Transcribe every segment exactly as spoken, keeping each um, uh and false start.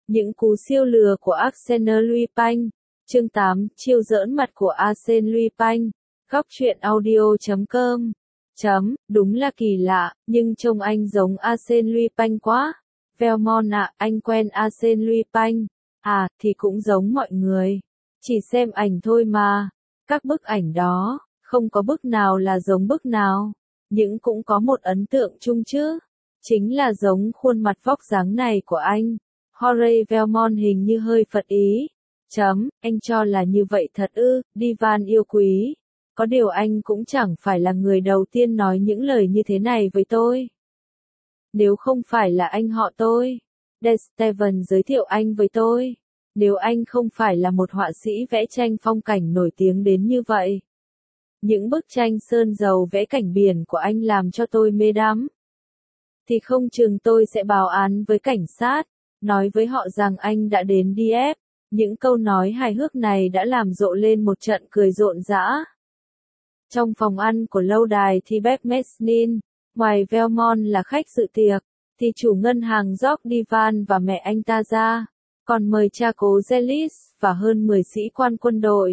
Những cú siêu lừa của Arsène Lupin. Chương tám, chiêu giỡn mặt của Arsène Lupin. Góc truyện audio chấm com. Chấm, đúng là kỳ lạ, nhưng trông anh giống Arsène Lupin quá. Velmont ạ, anh quen Arsène Lupin. À, thì cũng giống mọi người. Chỉ xem ảnh thôi mà. Các bức ảnh đó, không có bức nào là giống bức nào. Nhưng cũng có một ấn tượng chung chứ. Chính là giống khuôn mặt vóc dáng này của anh. Jorge Velmont hình như hơi phật ý. Chấm, anh cho là như vậy thật ư, Divan yêu quý. Có điều anh cũng chẳng phải là người đầu tiên nói những lời như thế này với tôi. Nếu không phải là anh họ tôi, De Steven giới thiệu anh với tôi. Nếu anh không phải là một họa sĩ vẽ tranh phong cảnh nổi tiếng đến như vậy. Những bức tranh sơn dầu vẽ cảnh biển của anh làm cho tôi mê đắm. Thì không chừng tôi sẽ báo án với cảnh sát, nói với họ rằng anh đã đến đi ép. Những câu nói hài hước này đã làm rộ lên một trận cười rộn rã. Trong phòng ăn của lâu đài Thibet Mesnin, ngoài Velmont là khách dự tiệc, thì chủ ngân hàng George Divan và mẹ anh ta ra, còn mời cha cố Zelis và hơn mười sĩ quan quân đội.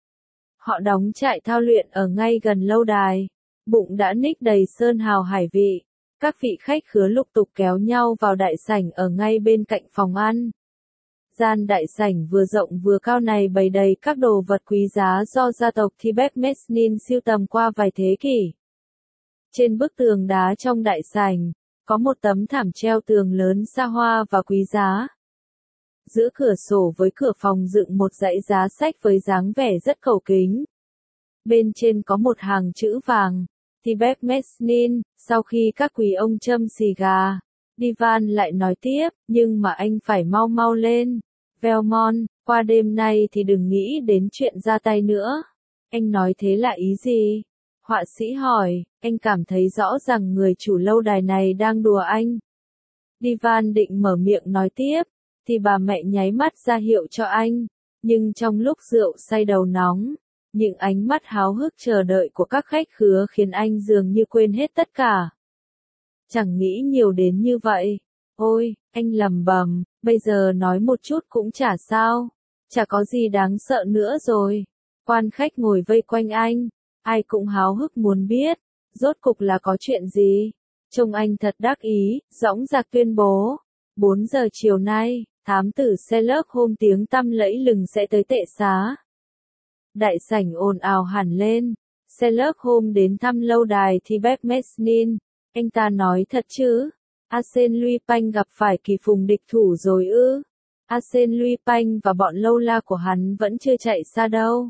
Họ đóng trại thao luyện ở ngay gần lâu đài, bụng đã ních đầy sơn hào hải vị. Các vị khách khứa lục tục kéo nhau vào đại sảnh ở ngay bên cạnh phòng ăn. Gian đại sảnh vừa rộng vừa cao này bày đầy các đồ vật quý giá do gia tộc Thibet Mesnin sưu tầm qua vài thế kỷ. Trên bức tường đá trong đại sảnh, có một tấm thảm treo tường lớn xa hoa và quý giá. Giữa cửa sổ với cửa phòng dựng một dãy giá sách với dáng vẻ rất cầu kính. Bên trên có một hàng chữ vàng, Thibet Mesnin. Sau khi các quý ông châm xì gà, Divan lại nói tiếp, nhưng mà anh phải mau mau lên. Velmont, qua đêm nay thì đừng nghĩ đến chuyện ra tay nữa. Anh nói thế là ý gì? Họa sĩ hỏi, anh cảm thấy rõ rằng người chủ lâu đài này đang đùa anh. Divan định mở miệng nói tiếp, thì bà mẹ nháy mắt ra hiệu cho anh. Nhưng trong lúc rượu say đầu nóng, những ánh mắt háo hức chờ đợi của các khách khứa khiến anh dường như quên hết tất cả. Chẳng nghĩ nhiều đến như vậy. Ôi, anh lầm bầm, bây giờ nói một chút cũng chả sao. Chả có gì đáng sợ nữa rồi. Quan khách ngồi vây quanh anh, ai cũng háo hức muốn biết, rốt cục là có chuyện gì. Trông anh thật đắc ý, dõng dạc tuyên bố. bốn giờ chiều nay, thám tử Sherlock Holmes tiếng tăm lẫy lừng sẽ tới tệ xá. Đại sảnh ồn ào hẳn lên. Sherlock Holmes đến thăm lâu đài Thibet Mesnin. Anh ta nói thật chứ? Arsène Lupin gặp phải kỳ phùng địch thủ rồi ư? Arsène Lupin và bọn lâu la của hắn vẫn chưa chạy xa đâu.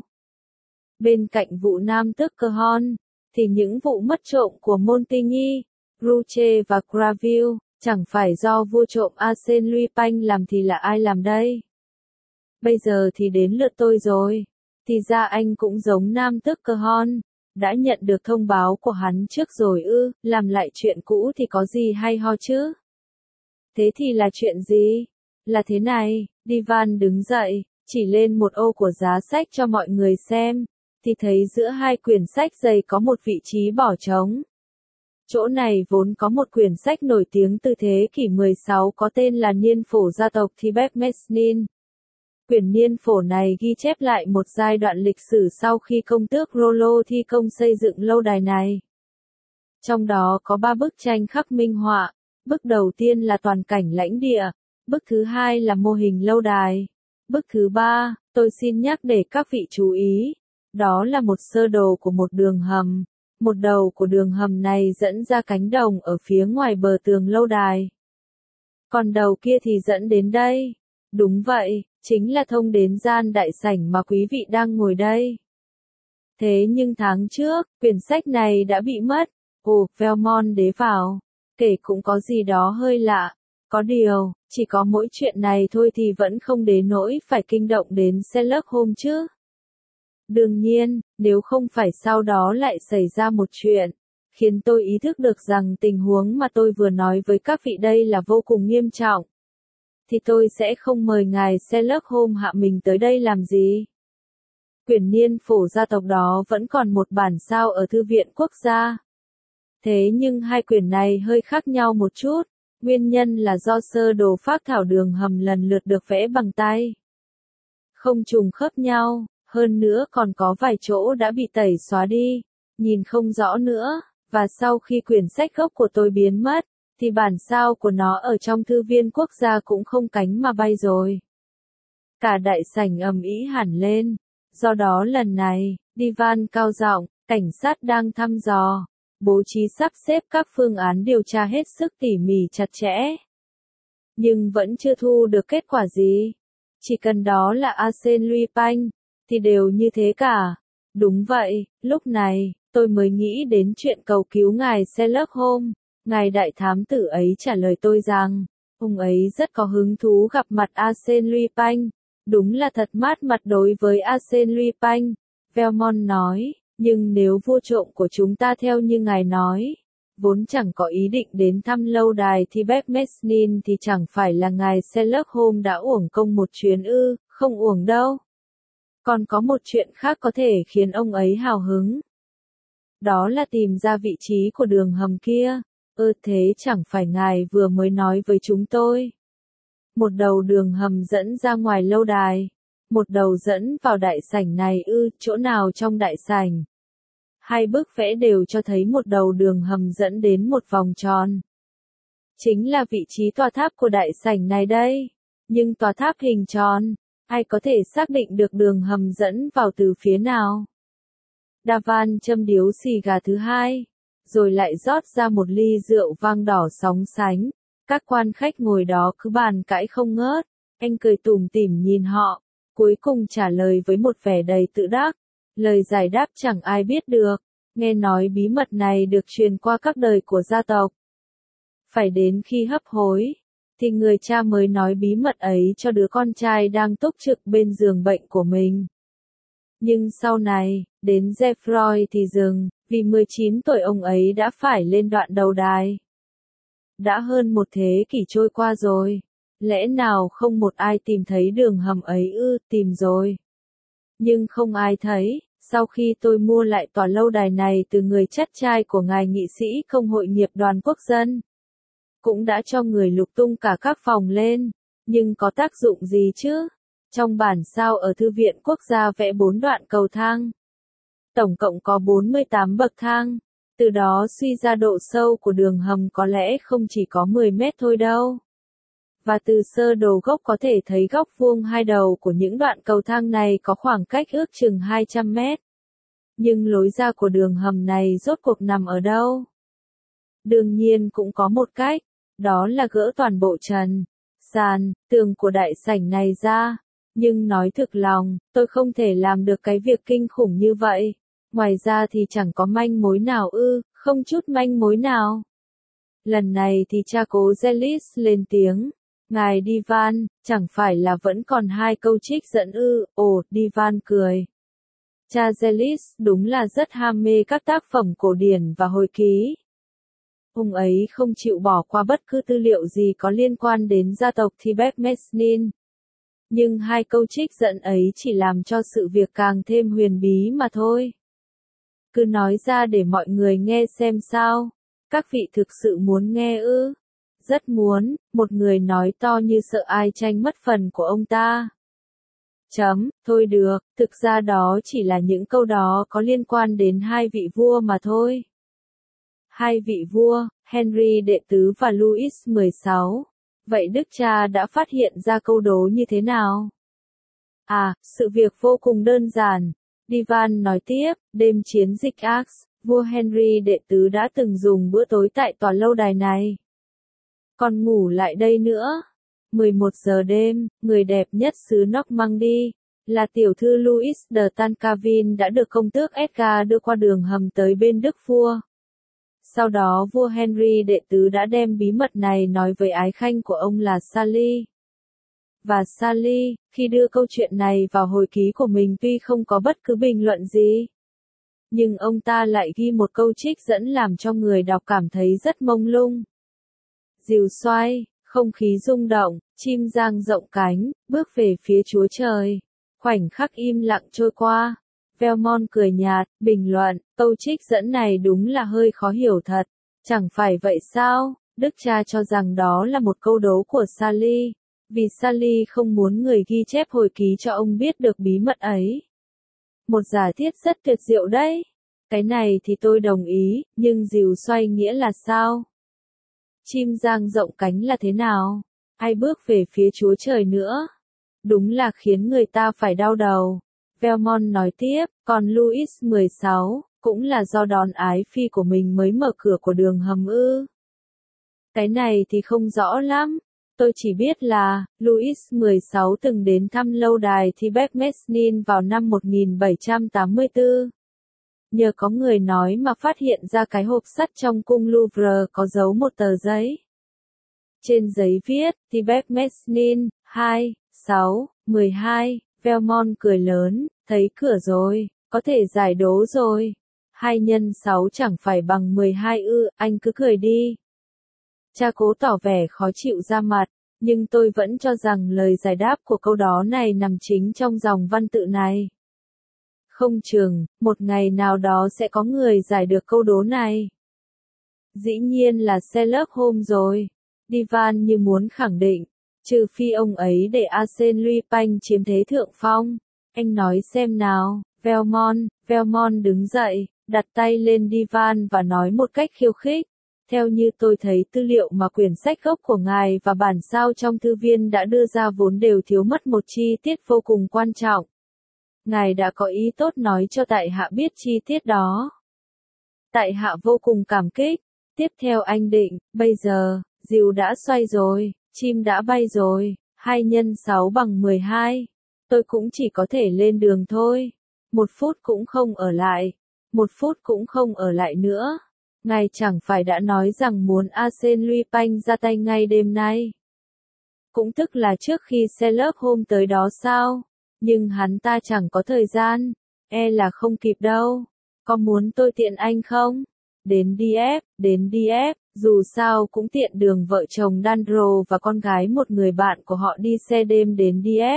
Bên cạnh vụ nam tước Cahorn, thì những vụ mất trộm của Montigny, Rouche và Graville, chẳng phải do vua trộm Arsène Lupin làm thì là ai làm đây? Bây giờ thì đến lượt tôi rồi. Thì ra anh cũng giống nam tước Cahorn. Đã nhận được thông báo của hắn trước rồi ư, làm lại chuyện cũ thì có gì hay ho chứ? Thế thì là chuyện gì? Là thế này, Divan đứng dậy, chỉ lên một ô của giá sách cho mọi người xem, thì thấy giữa hai quyển sách dày có một vị trí bỏ trống. Chỗ này vốn có một quyển sách nổi tiếng từ thế kỷ mười sáu có tên là Niên phổ gia tộc Thibet Mesnin. Quyển niên phổ này ghi chép lại một giai đoạn lịch sử sau khi công tước Rollo thi công xây dựng lâu đài này. Trong đó có ba bức tranh khắc minh họa. Bức đầu tiên là toàn cảnh lãnh địa. Bức thứ hai là mô hình lâu đài. Bức thứ ba, tôi xin nhắc để các vị chú ý. Đó là một sơ đồ của một đường hầm. Một đầu của đường hầm này dẫn ra cánh đồng ở phía ngoài bờ tường lâu đài. Còn đầu kia thì dẫn đến đây. Đúng vậy, chính là thông đến gian đại sảnh mà quý vị đang ngồi đây. Thế nhưng tháng trước, quyển sách này đã bị mất. Ồ, Velmont đế vào. Kể cũng có gì đó hơi lạ. Có điều, chỉ có mỗi chuyện này thôi thì vẫn không đến nỗi phải kinh động đến Sherlock Holmes chứ. Đương nhiên, nếu không phải sau đó lại xảy ra một chuyện, khiến tôi ý thức được rằng tình huống mà tôi vừa nói với các vị đây là vô cùng nghiêm trọng, thì tôi sẽ không mời ngài Sherlock Holmes hạ mình tới đây làm gì. Quyển niên phổ gia tộc đó vẫn còn một bản sao ở Thư viện Quốc gia. Thế nhưng hai quyển này hơi khác nhau một chút. Nguyên nhân là do sơ đồ phác thảo đường hầm lần lượt được vẽ bằng tay. Không trùng khớp nhau, hơn nữa còn có vài chỗ đã bị tẩy xóa đi, nhìn không rõ nữa, và sau khi quyển sách gốc của tôi biến mất, thì bản sao của nó ở trong thư viện quốc gia cũng không cánh mà bay rồi. Cả đại sảnh ầm ĩ hẳn lên, do đó lần này, Divan cao giọng, cảnh sát đang thăm dò, bố trí sắp xếp các phương án điều tra hết sức tỉ mỉ chặt chẽ. Nhưng vẫn chưa thu được kết quả gì. Chỉ cần đó là Arsène Lupin, thì đều như thế cả. Đúng vậy, lúc này, tôi mới nghĩ đến chuyện cầu cứu ngài Sherlock Holmes. Ngài đại thám tử ấy trả lời tôi rằng, ông ấy rất có hứng thú gặp mặt Arsène Lupin. Đúng là thật mát mặt đối với Arsène Lupin, Velmont nói, nhưng nếu vua trộm của chúng ta theo như ngài nói, vốn chẳng có ý định đến thăm lâu đài Thibet Mesnin thì chẳng phải là ngài Sherlock Holmes đã uổng công một chuyến ư, không uổng đâu. Còn có một chuyện khác có thể khiến ông ấy hào hứng. Đó là tìm ra vị trí của đường hầm kia. Ơ thế chẳng phải ngài vừa mới nói với chúng tôi. Một đầu đường hầm dẫn ra ngoài lâu đài. Một đầu dẫn vào đại sảnh này ư, chỗ nào trong đại sảnh? Hai bức vẽ đều cho thấy một đầu đường hầm dẫn đến một vòng tròn. Chính là vị trí tòa tháp của đại sảnh này đây. Nhưng tòa tháp hình tròn, ai có thể xác định được đường hầm dẫn vào từ phía nào? Davan châm điếu xì gà thứ hai, rồi lại rót ra một ly rượu vang đỏ sóng sánh. Các quan khách ngồi đó cứ bàn cãi không ngớt, anh cười tủm tỉm nhìn họ, cuối cùng trả lời với một vẻ đầy tự đắc. Lời giải đáp chẳng ai biết được, nghe nói bí mật này được truyền qua các đời của gia tộc. Phải đến khi hấp hối, thì người cha mới nói bí mật ấy cho đứa con trai đang túc trực bên giường bệnh của mình. Nhưng sau này, đến Geoffroy thì dừng, vì mười chín tuổi ông ấy đã phải lên đoạn đầu đài. Đã hơn một thế kỷ trôi qua rồi, lẽ nào không một ai tìm thấy đường hầm ấy ư? Tìm rồi. Nhưng không ai thấy, sau khi tôi mua lại tòa lâu đài này từ người chắt trai của ngài nghị sĩ Công hội nghiệp đoàn quốc dân. Cũng đã cho người lục tung cả các phòng lên, nhưng có tác dụng gì chứ? Trong bản sao ở Thư viện Quốc gia vẽ bốn đoạn cầu thang. Tổng cộng có bốn mươi tám bậc thang, từ đó suy ra độ sâu của đường hầm có lẽ không chỉ có mười mét thôi đâu. Và từ sơ đồ gốc có thể thấy góc vuông hai đầu của những đoạn cầu thang này có khoảng cách ước chừng hai trăm mét. Nhưng lối ra của đường hầm này rốt cuộc nằm ở đâu? Đương nhiên cũng có một cách, đó là gỡ toàn bộ trần, sàn, tường của đại sảnh này ra. Nhưng nói thực lòng, tôi không thể làm được cái việc kinh khủng như vậy. Ngoài ra thì chẳng có manh mối nào ư, không chút manh mối nào. Lần này thì cha cố Zelis lên tiếng. Ngài Divan, chẳng phải là vẫn còn hai câu trích dẫn ư? Ồ, Divan cười. Cha Zelis đúng là rất ham mê các tác phẩm cổ điển và hồi ký. Ông ấy không chịu bỏ qua bất cứ tư liệu gì có liên quan đến gia tộc Thibet Mesnin. Nhưng hai câu trích dẫn ấy chỉ làm cho sự việc càng thêm huyền bí mà thôi. Cứ nói ra để mọi người nghe xem sao. Các vị thực sự muốn nghe ư? Rất muốn, một người nói to như sợ ai tranh mất phần của ông ta. Chấm, thôi được, thực ra đó chỉ là những câu đó có liên quan đến hai vị vua mà thôi. Hai vị vua, Henry đệ tứ và Louis mười sáu. Vậy đức cha đã phát hiện ra câu đố như thế nào? À, sự việc vô cùng đơn giản. Divan nói tiếp, đêm chiến dịch Axe, vua Henry đệ tứ đã từng dùng bữa tối tại tòa lâu đài này. Còn ngủ lại đây nữa. mười một giờ đêm, người đẹp nhất xứ Normandy, là tiểu thư Louis de Tancavin đã được công tước Edgar đưa qua đường hầm tới bên đức vua. Sau đó vua Henry đệ tứ đã đem bí mật này nói với ái khanh của ông là Sally. Và Sally, khi đưa câu chuyện này vào hồi ký của mình tuy không có bất cứ bình luận gì, nhưng ông ta lại ghi một câu trích dẫn làm cho người đọc cảm thấy rất mông lung. Dìu xoay, không khí rung động, chim giang rộng cánh, bước về phía Chúa Trời. Khoảnh khắc im lặng trôi qua. Velmont cười nhạt, bình luận, câu trích dẫn này đúng là hơi khó hiểu thật. Chẳng phải vậy sao? Đức cha cho rằng đó là một câu đố của Sally, vì Sally không muốn người ghi chép hồi ký cho ông biết được bí mật ấy. Một giả thiết rất tuyệt diệu đấy. Cái này thì tôi đồng ý, nhưng dìu xoay nghĩa là sao? Chim dang rộng cánh là thế nào? Ai bước về phía Chúa Trời nữa? Đúng là khiến người ta phải đau đầu. Velmont nói tiếp, còn Louis mười sáu, cũng là do đòn ái phi của mình mới mở cửa của đường hầm ư. Cái này thì không rõ lắm. Tôi chỉ biết là, Louis mười sáu từng đến thăm lâu đài Thibet Mesnin vào năm một nghìn bảy trăm tám mươi tư. Nhờ có người nói mà phát hiện ra cái hộp sắt trong cung Louvre có dấu một tờ giấy. Trên giấy viết, Thibet Mesnin, hai, sáu, mười hai, Velmont cười lớn, thấy cửa rồi, có thể giải đố rồi. hai nhân sáu chẳng phải bằng mười hai ư, anh cứ cười đi. Cha cố tỏ vẻ khó chịu ra mặt, nhưng tôi vẫn cho rằng lời giải đáp của câu đó này nằm chính trong dòng văn tự này. Không chừng, một ngày nào đó sẽ có người giải được câu đố này. Dĩ nhiên là Sherlock Holmes rồi. Divan như muốn khẳng định, trừ phi ông ấy để Arsène Lupin chiếm thế thượng phong. Anh nói xem nào, Velmont, Velmont đứng dậy, đặt tay lên Divan và nói một cách khiêu khích. Theo như tôi thấy tư liệu mà quyển sách gốc của ngài và bản sao trong thư viên đã đưa ra vốn đều thiếu mất một chi tiết vô cùng quan trọng. Ngài đã có ý tốt nói cho tại hạ biết chi tiết đó. Tại hạ vô cùng cảm kích. Tiếp theo anh định, bây giờ, diều đã xoay rồi, chim đã bay rồi, hai nhân sáu bằng mười hai. Tôi cũng chỉ có thể lên đường thôi. Một phút cũng không ở lại. Một phút cũng không ở lại nữa. Ngài chẳng phải đã nói rằng muốn Arsène Lupin ra tay ngay đêm nay. Cũng tức là trước khi Sherlock Holmes tới đó sao? Nhưng hắn ta chẳng có thời gian. E là không kịp đâu. Có muốn tôi tiện anh không? Đến đi ép, đến đi ép, dù sao cũng tiện đường vợ chồng Dandro và con gái một người bạn của họ đi xe đêm đến đi ép.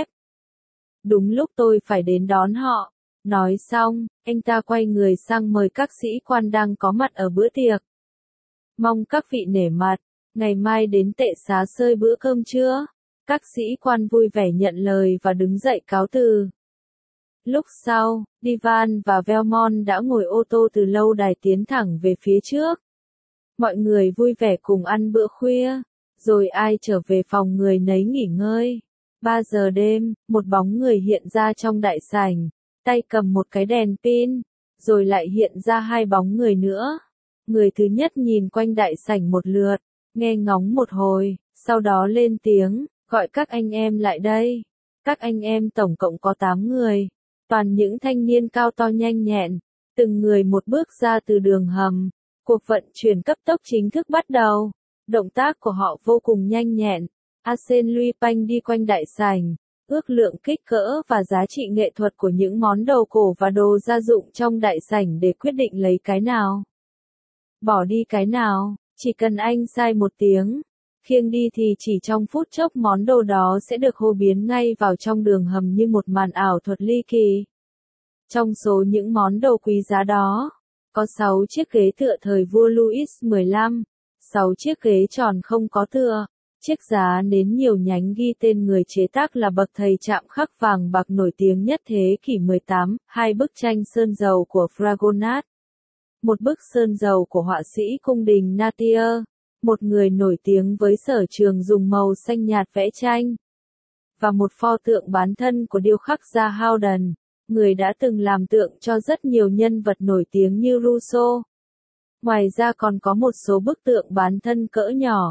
Đúng lúc tôi phải đến đón họ. Nói xong, anh ta quay người sang mời các sĩ quan đang có mặt ở bữa tiệc. Mong các vị nể mặt, ngày mai đến tệ xá xơi bữa cơm trưa. Các sĩ quan vui vẻ nhận lời và đứng dậy cáo từ. Lúc sau, Divan và Velmont đã ngồi ô tô từ lâu đài tiến thẳng về phía trước. Mọi người vui vẻ cùng ăn bữa khuya, rồi ai trở về phòng người nấy nghỉ ngơi. Ba giờ đêm, một bóng người hiện ra trong đại sảnh, tay cầm một cái đèn pin, rồi lại hiện ra hai bóng người nữa. Người thứ nhất nhìn quanh đại sảnh một lượt, nghe ngóng một hồi, sau đó lên tiếng, gọi các anh em lại đây. Các anh em tổng cộng có tám người, toàn những thanh niên cao to nhanh nhẹn, từng người một bước ra từ đường hầm. Cuộc vận chuyển cấp tốc chính thức bắt đầu. Động tác của họ vô cùng nhanh nhẹn. Arsène Lupin đi quanh đại sảnh, ước lượng kích cỡ và giá trị nghệ thuật của những món đồ cổ và đồ gia dụng trong đại sảnh để quyết định lấy cái nào. Bỏ đi cái nào, chỉ cần anh sai một tiếng. Khiêng đi thì chỉ trong phút chốc món đồ đó sẽ được hô biến ngay vào trong đường hầm như một màn ảo thuật ly kỳ. Trong số những món đồ quý giá đó, có sáu chiếc ghế tựa thời vua Louis mười lăm, sáu chiếc ghế tròn không có tựa, chiếc giá nến nhiều nhánh ghi tên người chế tác là bậc thầy chạm khắc vàng bạc nổi tiếng nhất thế kỷ mười tám, hai bức tranh sơn dầu của Fragonard, một bức sơn dầu của họa sĩ cung đình Napier, một người nổi tiếng với sở trường dùng màu xanh nhạt vẽ tranh, và một pho tượng bán thân của điêu khắc gia Howden, người đã từng làm tượng cho rất nhiều nhân vật nổi tiếng như Rousseau. Ngoài ra còn có một số bức tượng bán thân cỡ nhỏ.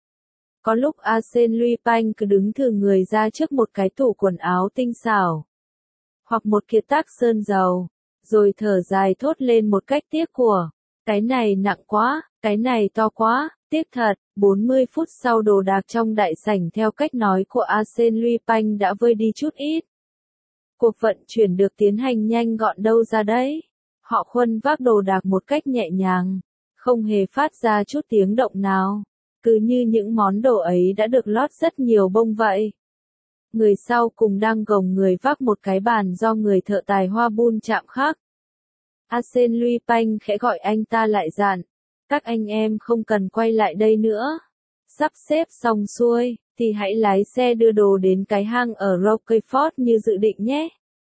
Có lúc Arsène Lupin cứ đứng thừ người ra trước một cái tủ quần áo tinh xảo, hoặc một kiệt tác sơn dầu, rồi thở dài thốt lên một cách tiếc của, cái này nặng quá, cái này to quá, tiếc thật. bốn mươi phút sau đồ đạc trong đại sảnh theo cách nói của Arsène Lupin đã vơi đi chút ít. Cuộc vận chuyển được tiến hành nhanh gọn đâu ra đấy. Họ khuân vác đồ đạc một cách nhẹ nhàng, không hề phát ra chút tiếng động nào, cứ như những món đồ ấy đã được lót rất nhiều bông vậy. Người sau cùng đang gồng người vác một cái bàn do người thợ tài hoa bun chạm khắc. Arsène Lupin khẽ gọi anh ta lại dặn, Các anh em không cần quay lại đây nữa. Sắp xếp xong xuôi, thì hãy lái xe đưa đồ đến cái hang ở Rockefort như dự định nhé.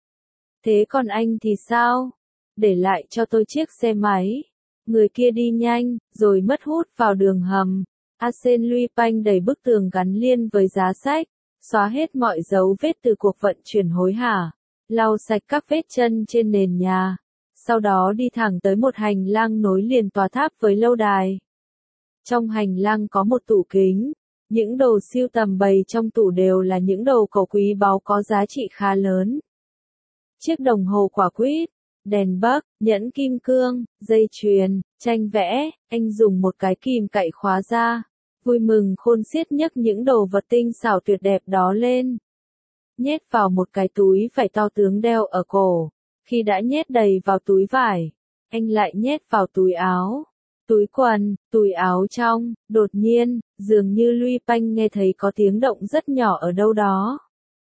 Thế còn anh thì sao? Để lại cho tôi chiếc xe máy. Người kia đi nhanh, rồi mất hút vào đường hầm. Arsène Lupin đẩy bức tường gắn liền với giá sách, xóa hết mọi dấu vết từ cuộc vận chuyển hối hả, lau sạch các vết chân trên nền nhà. Sau đó đi thẳng tới một hành lang nối liền tòa tháp với lâu đài. Trong hành lang có một tủ kính, những đồ sưu tầm bày trong tủ đều là những đồ cổ quý báu có giá trị khá lớn. Chiếc đồng hồ quả quýt, đèn bắc, nhẫn kim cương, dây chuyền, tranh vẽ, anh dùng một cái kìm cậy khóa ra, vui mừng khôn xiết nhấc những đồ vật tinh xảo tuyệt đẹp đó lên. Nhét vào một cái túi vải to tướng đeo ở cổ. Khi đã nhét đầy vào túi vải, anh lại nhét vào túi áo, túi quần, túi áo trong. Đột nhiên, dường như Lupin nghe thấy có tiếng động rất nhỏ ở đâu đó.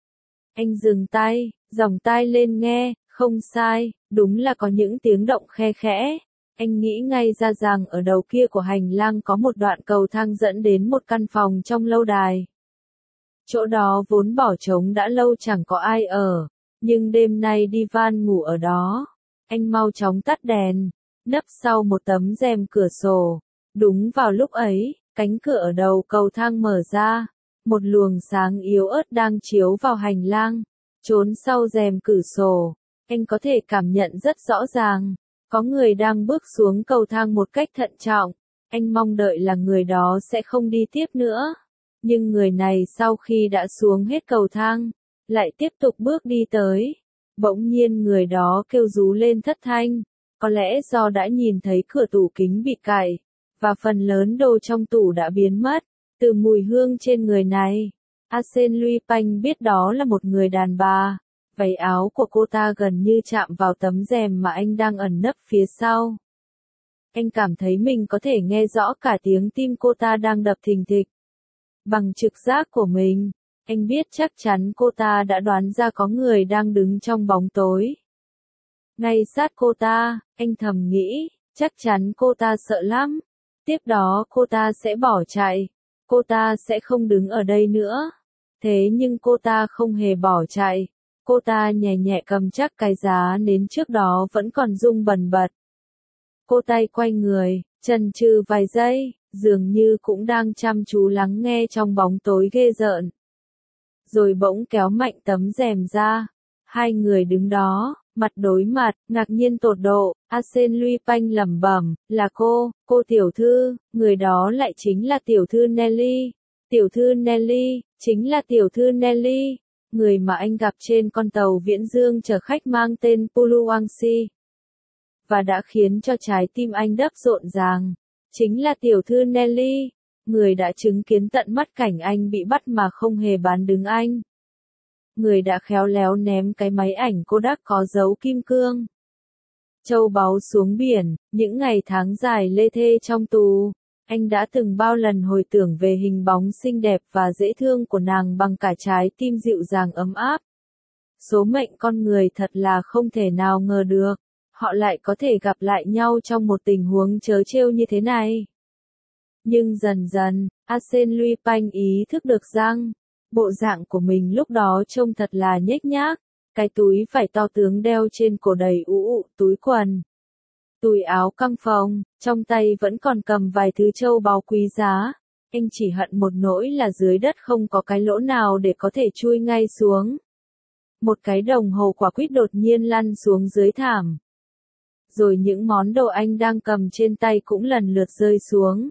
Anh dừng tay, giòng tai lên nghe, không sai, đúng là có những tiếng động khe khẽ. Anh nghĩ ngay ra rằng ở đầu kia của hành lang có một đoạn cầu thang dẫn đến một căn phòng trong lâu đài. Chỗ đó vốn bỏ trống đã lâu chẳng có ai ở. Nhưng đêm nay Divan ngủ ở đó. Anh mau chóng tắt đèn, nấp sau một tấm rèm cửa sổ. Đúng vào lúc ấy, cánh cửa ở đầu cầu thang mở ra. Một luồng sáng yếu ớt đang chiếu vào hành lang. Trốn sau rèm cửa sổ, anh có thể cảm nhận rất rõ ràng. Có người đang bước xuống cầu thang một cách thận trọng. Anh mong đợi là người đó sẽ không đi tiếp nữa. Nhưng người này sau khi đã xuống hết cầu thang, lại tiếp tục bước đi tới. Bỗng nhiên người đó kêu rú lên thất thanh, có lẽ do đã nhìn thấy cửa tủ kính bị cạy, và phần lớn đồ trong tủ đã biến mất. Từ mùi hương trên người này, Arsène Lupin biết đó là một người đàn bà. Váy áo của cô ta gần như chạm vào tấm rèm mà anh đang ẩn nấp phía sau. Anh cảm thấy mình có thể nghe rõ cả tiếng tim cô ta đang đập thình thịch. Bằng trực giác của mình, anh biết chắc chắn cô ta đã đoán ra có người đang đứng trong bóng tối. Ngay sát cô ta, anh thầm nghĩ, chắc chắn cô ta sợ lắm. Tiếp đó cô ta sẽ bỏ chạy. Cô ta sẽ không đứng ở đây nữa. Thế nhưng cô ta không hề bỏ chạy. Cô ta nhẹ nhẹ cầm chắc cái giá nến trước đó vẫn còn rung bần bật. Cô tay quay người, chần chừ vài giây, dường như cũng đang chăm chú lắng nghe trong bóng tối ghê rợn. Rồi bỗng kéo mạnh tấm rèm ra. Hai người đứng đó, mặt đối mặt, ngạc nhiên tột độ. Arsène Lupin lẩm bẩm, là cô, cô tiểu thư, người đó lại chính là tiểu thư Nelly. Tiểu thư Nelly, chính là tiểu thư Nelly, người mà anh gặp trên con tàu viễn dương chở khách mang tên Puluangsi. Và đã khiến cho trái tim anh đập rộn ràng. Chính là tiểu thư Nelly, người đã chứng kiến tận mắt cảnh anh bị bắt mà không hề bán đứng anh. Người đã khéo léo ném cái máy ảnh Kodak có dấu kim cương châu báu xuống biển. Những ngày tháng dài lê thê trong tù, anh đã từng bao lần hồi tưởng về hình bóng xinh đẹp và dễ thương của nàng bằng cả trái tim dịu dàng ấm áp. Số mệnh con người thật là không thể nào ngờ được, họ lại có thể gặp lại nhau trong một tình huống trớ trêu như thế này. Nhưng dần dần, Arsène Lupin ý thức được rằng, bộ dạng của mình lúc đó trông thật là nhếch nhác, cái túi vải to tướng đeo trên cổ đầy ụ ụ, túi quần, túi áo căng phồng, trong tay vẫn còn cầm vài thứ châu báu quý giá. Anh chỉ hận một nỗi là dưới đất không có cái lỗ nào để có thể chui ngay xuống. Một cái đồng hồ quả quýt đột nhiên lăn xuống dưới thảm. Rồi những món đồ anh đang cầm trên tay cũng lần lượt rơi xuống.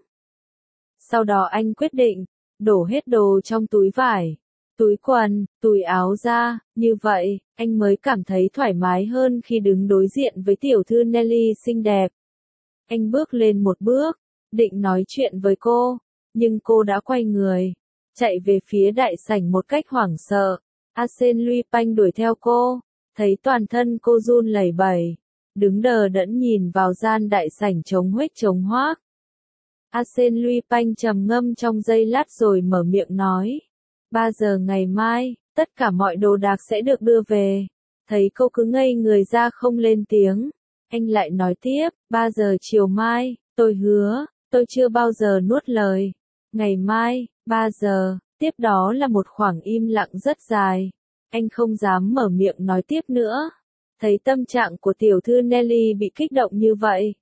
Sau đó anh quyết định, đổ hết đồ trong túi vải, túi quần, túi áo ra, như vậy, anh mới cảm thấy thoải mái hơn khi đứng đối diện với tiểu thư Nelly xinh đẹp. Anh bước lên một bước, định nói chuyện với cô, nhưng cô đã quay người, chạy về phía đại sảnh một cách hoảng sợ. Arsène Lupin đuổi theo cô, thấy toàn thân cô run lẩy bẩy, đứng đờ đẫn nhìn vào gian đại sảnh trống huếch trống hoác. Arsène Lupin trầm ngâm trong giây lát rồi mở miệng nói, ba giờ ngày mai, tất cả mọi đồ đạc sẽ được đưa về. Thấy cô cứ ngây người ra không lên tiếng, anh lại nói tiếp, ba giờ chiều mai, Tôi hứa, tôi chưa bao giờ nuốt lời. Ngày mai, ba giờ, tiếp đó là một khoảng im lặng rất dài. Anh không dám mở miệng nói tiếp nữa. Thấy tâm trạng của tiểu thư Nelly bị kích động như vậy.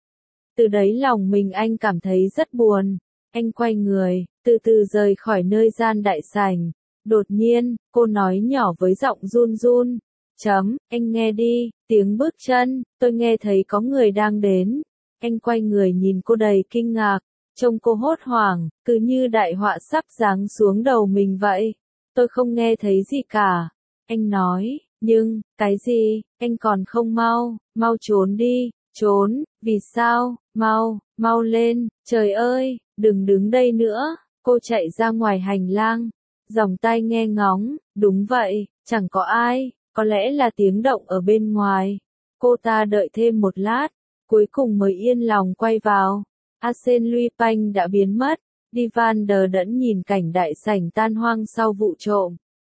Từ đấy lòng mình anh cảm thấy rất buồn. Anh quay người, từ từ rời khỏi nơi gian đại sảnh. Đột nhiên, cô nói nhỏ với giọng run run. Chấm, anh nghe đi, tiếng bước chân, tôi nghe thấy có người đang đến. Anh quay người nhìn cô đầy kinh ngạc. Trông cô hốt hoảng, cứ như đại họa sắp giáng xuống đầu mình vậy. Tôi không nghe thấy gì cả. Anh nói, nhưng, cái gì, anh còn không mau, mau trốn đi, trốn, vì sao, mau, mau lên, trời ơi, đừng đứng đây nữa. Cô chạy ra ngoài hành lang, dòng tai nghe ngóng, đúng vậy, chẳng có ai, có lẽ là tiếng động ở bên ngoài. Cô ta đợi thêm một lát, cuối cùng mới yên lòng quay vào. Arsène Lupin đã biến mất, Divan đờ đẫn nhìn cảnh đại sảnh tan hoang sau vụ trộm.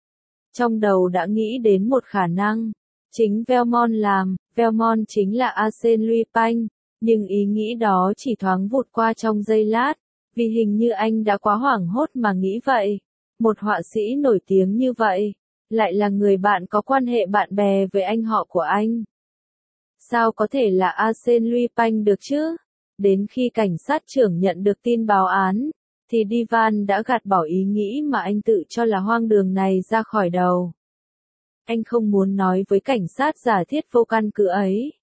Trong đầu đã nghĩ đến một khả năng, chính Velmont làm, Velmont chính là Arsène Lupin, nhưng ý nghĩ đó chỉ thoáng vụt qua trong giây lát, vì hình như anh đã quá hoảng hốt mà nghĩ vậy. Một họa sĩ nổi tiếng như vậy, lại là người bạn có quan hệ bạn bè với anh họ của anh. Sao có thể là Arsène Lupin được chứ? Đến khi cảnh sát trưởng nhận được tin báo án, thì Divan đã gạt bỏ ý nghĩ mà anh tự cho là hoang đường này ra khỏi đầu. Anh không muốn nói với cảnh sát giả thiết vô căn cứ ấy.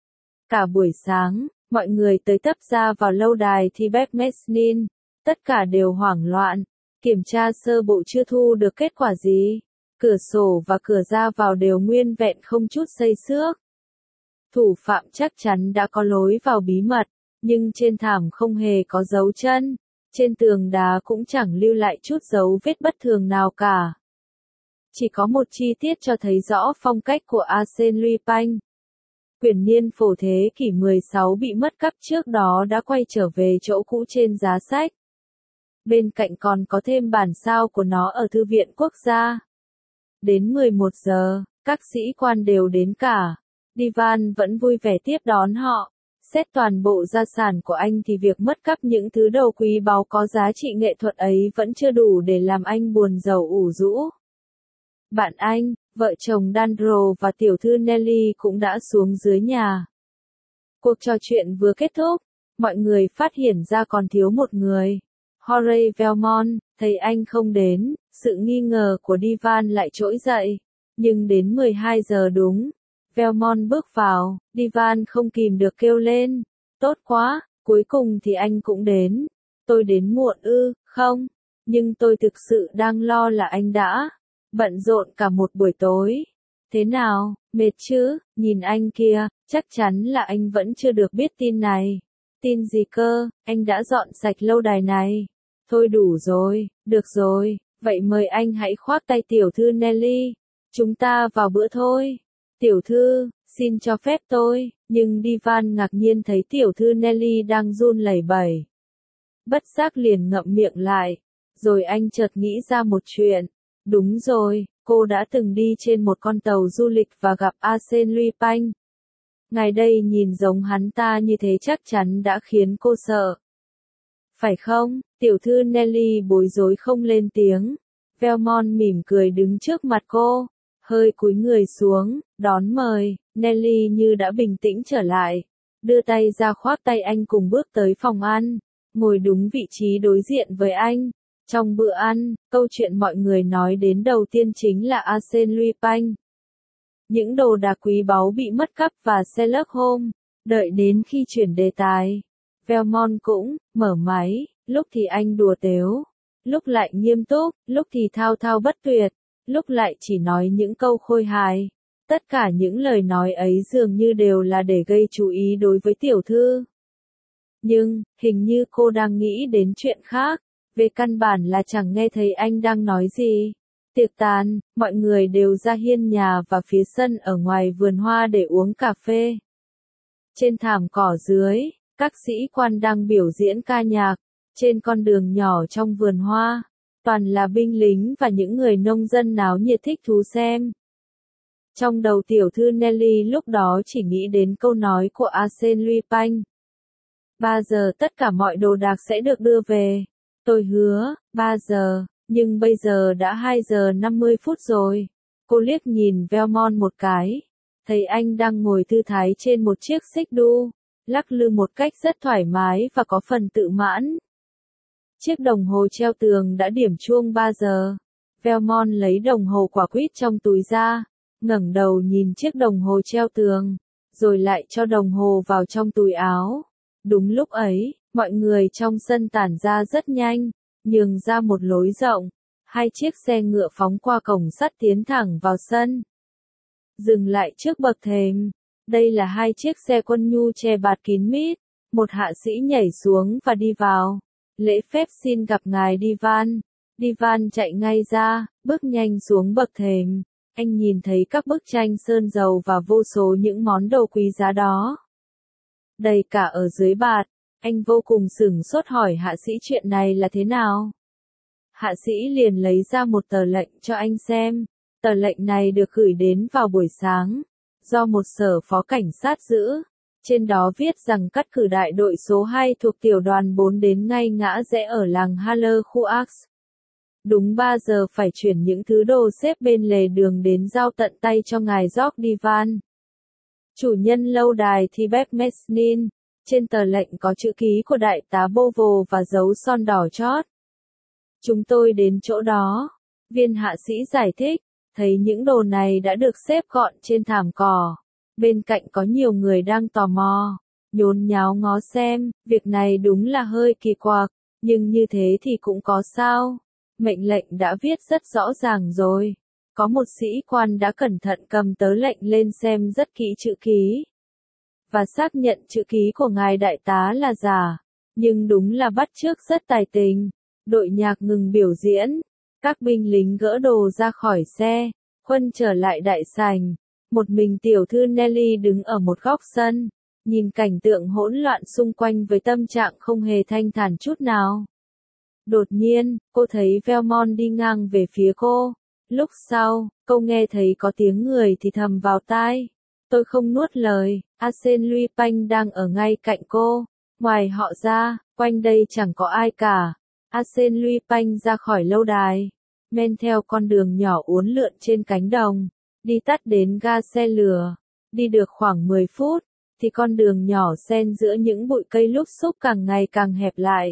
Cả buổi sáng, mọi người tới tấp ra vào lâu đài thì Beth Mesnin, tất cả đều hoảng loạn, kiểm tra sơ bộ chưa thu được kết quả gì. Cửa sổ và cửa ra vào đều nguyên vẹn không chút xây xước. Thủ phạm chắc chắn đã có lối vào bí mật, nhưng trên thảm không hề có dấu chân, trên tường đá cũng chẳng lưu lại chút dấu vết bất thường nào cả. Chỉ có một chi tiết cho thấy rõ phong cách của Arsène Lupin. Quyển niên phổ thế kỷ mười sáu bị mất cắp trước đó đã quay trở về chỗ cũ trên giá sách. Bên cạnh còn có thêm bản sao của nó ở Thư viện Quốc gia. Đến mười một giờ, các sĩ quan đều đến cả. Divan vẫn vui vẻ tiếp đón họ. Xét toàn bộ gia sản của anh thì việc mất cắp những thứ đồ quý báu có giá trị nghệ thuật ấy vẫn chưa đủ để làm anh buồn rầu ủ rũ. Bạn anh, vợ chồng Dandro và tiểu thư Nelly cũng đã xuống dưới nhà. Cuộc trò chuyện vừa kết thúc, mọi người phát hiện ra còn thiếu một người. Horace Velmont, thấy anh không đến, sự nghi ngờ của Divan lại trỗi dậy. Nhưng đến mười hai giờ đúng, Velmont bước vào, Divan không kìm được kêu lên. Tốt quá, cuối cùng thì anh cũng đến. Tôi đến muộn ư, không? Nhưng tôi thực sự đang lo là anh đã bận rộn cả một buổi tối. Thế nào, mệt chứ? Nhìn anh kia, chắc chắn là anh vẫn chưa được biết tin này. Tin gì cơ, anh đã dọn sạch lâu đài này. Thôi đủ rồi, được rồi, vậy mời anh hãy khoác tay tiểu thư Nelly. Chúng ta vào bữa thôi. Tiểu thư, xin cho phép tôi, nhưng Divan ngạc nhiên thấy tiểu thư Nelly đang run lẩy bẩy. Bất giác liền ngậm miệng lại, rồi anh chợt nghĩ ra một chuyện. Đúng rồi, cô đã từng đi trên một con tàu du lịch và gặp Arsène Lupin. Ngài đây nhìn giống hắn ta như thế chắc chắn đã khiến cô sợ. Phải không? Tiểu thư Nelly bối rối không lên tiếng. Velmont mỉm cười đứng trước mặt cô, hơi cúi người xuống, đón mời. Nelly như đã bình tĩnh trở lại, đưa tay ra khoác tay anh cùng bước tới phòng ăn, ngồi đúng vị trí đối diện với anh. Trong bữa ăn, câu chuyện mọi người nói đến đầu tiên chính là Arsène Lupin. Những đồ đạc quý báu bị mất cắp và Sherlock Holmes. Đợi đến khi chuyển đề tài, Velmont cũng mở máy, lúc thì anh đùa tếu, lúc lại nghiêm túc, lúc thì thao thao bất tuyệt, lúc lại chỉ nói những câu khôi hài. Tất cả những lời nói ấy dường như đều là để gây chú ý đối với tiểu thư. Nhưng, hình như cô đang nghĩ đến chuyện khác. Về căn bản là chẳng nghe thấy anh đang nói gì. Tiệc tàn, mọi người đều ra hiên nhà và phía sân ở ngoài vườn hoa để uống cà phê. Trên thảm cỏ dưới, các sĩ quan đang biểu diễn ca nhạc. Trên con đường nhỏ trong vườn hoa, toàn là binh lính và những người nông dân náo nhiệt thích thú xem. Trong đầu tiểu thư Nelly lúc đó chỉ nghĩ đến câu nói của Arsène Lupin. ba giờ tất cả mọi đồ đạc sẽ được đưa về. Tôi hứa, ba giờ, nhưng bây giờ đã hai giờ năm mươi phút rồi. Cô liếc nhìn Velmont một cái, thấy anh đang ngồi thư thái trên một chiếc xích đu, lắc lư một cách rất thoải mái và có phần tự mãn. Chiếc đồng hồ treo tường đã điểm chuông ba giờ. Velmont lấy đồng hồ quả quýt trong túi ra, ngẩng đầu nhìn chiếc đồng hồ treo tường, rồi lại cho đồng hồ vào trong túi áo. Đúng lúc ấy, mọi người trong sân tản ra rất nhanh, nhường ra một lối rộng. Hai chiếc xe ngựa phóng qua cổng sắt tiến thẳng vào sân. Dừng lại trước bậc thềm. Đây là hai chiếc xe quân nhu che bạt kín mít. Một hạ sĩ nhảy xuống và đi vào. Lễ phép xin gặp ngài Divan. Divan chạy ngay ra, bước nhanh xuống bậc thềm. Anh nhìn thấy các bức tranh sơn dầu và vô số những món đồ quý giá đó. Đầy cả ở dưới bạt. Anh vô cùng sửng sốt hỏi hạ sĩ chuyện này là thế nào. Hạ sĩ liền lấy ra một tờ lệnh cho anh xem. Tờ lệnh này được gửi đến vào buổi sáng, do một sở phó cảnh sát giữ. Trên đó viết rằng cắt cử đại đội số hai thuộc tiểu đoàn bốn đến ngay ngã rẽ ở làng Haller khu Ax. Đúng ba giờ phải chuyển những thứ đồ xếp bên lề đường đến giao tận tay cho ngài George Divan. Chủ nhân lâu đài Thibet Mesnin. Trên tờ lệnh có chữ ký của đại tá Bovo và dấu son đỏ chót. Chúng tôi đến chỗ đó. Viên hạ sĩ giải thích, thấy những đồ này đã được xếp gọn trên thảm cỏ. Bên cạnh có nhiều người đang tò mò, nhốn nháo ngó xem, việc này đúng là hơi kỳ quặc, nhưng như thế thì cũng có sao. Mệnh lệnh đã viết rất rõ ràng rồi. Có một sĩ quan đã cẩn thận cầm tớ lệnh lên xem rất kỹ chữ ký. Và xác nhận chữ ký của ngài đại tá là giả, nhưng đúng là bắt chước rất tài tình. Đội nhạc ngừng biểu diễn, các binh lính gỡ đồ ra khỏi xe, khuân trở lại đại sảnh. Một mình tiểu thư Nelly đứng ở một góc sân, nhìn cảnh tượng hỗn loạn xung quanh với tâm trạng không hề thanh thản chút nào. Đột nhiên, cô thấy Velmont đi ngang về phía cô. Lúc sau, cô nghe thấy có tiếng người thì thầm vào tai. Tôi không nuốt lời, Arsène Lupin đang ở ngay cạnh cô. Ngoài họ ra, quanh đây chẳng có ai cả. Arsène Lupin ra khỏi lâu đài, men theo con đường nhỏ uốn lượn trên cánh đồng, đi tắt đến ga xe lửa. Đi được khoảng mười phút, thì con đường nhỏ xen giữa những bụi cây lúc xúc càng ngày càng hẹp lại.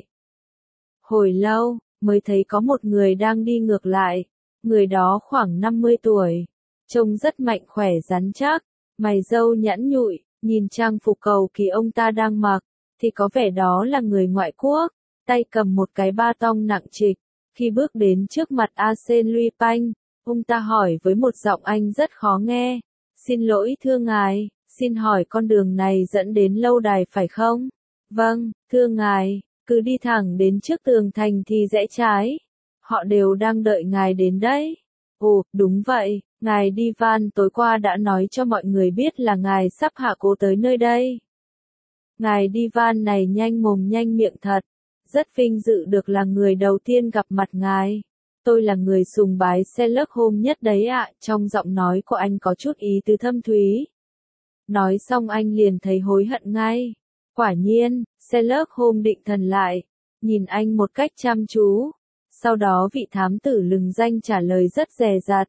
Hồi lâu, mới thấy có một người đang đi ngược lại. Người đó khoảng năm mươi tuổi, trông rất mạnh khỏe rắn chắc, mày râu nhẵn nhụi, nhìn trang phục cầu kỳ ông ta đang mặc, thì có vẻ đó là người ngoại quốc, tay cầm một cái ba tong nặng trịch. Khi bước đến trước mặt Arsène Lupin, ông ta hỏi với một giọng Anh rất khó nghe, xin lỗi thưa ngài, xin hỏi con đường này dẫn đến lâu đài phải không? Vâng, thưa ngài, cứ đi thẳng đến trước tường thành thì rẽ trái. Họ đều đang đợi ngài đến đấy. Ồ, đúng vậy, ngài Divan tối qua đã nói cho mọi người biết là ngài sắp hạ cố tới nơi đây. Ngài Divan này nhanh mồm nhanh miệng thật, rất vinh dự được là người đầu tiên gặp mặt ngài. Tôi là người sùng bái Sherlock Holmes nhất đấy ạ, trong giọng nói của anh có chút ý tứ thâm thúy. Nói xong anh liền thấy hối hận ngay. Quả nhiên, Sherlock Holmes định thần lại, nhìn anh một cách chăm chú. Sau đó vị thám tử lừng danh trả lời rất dè dặt.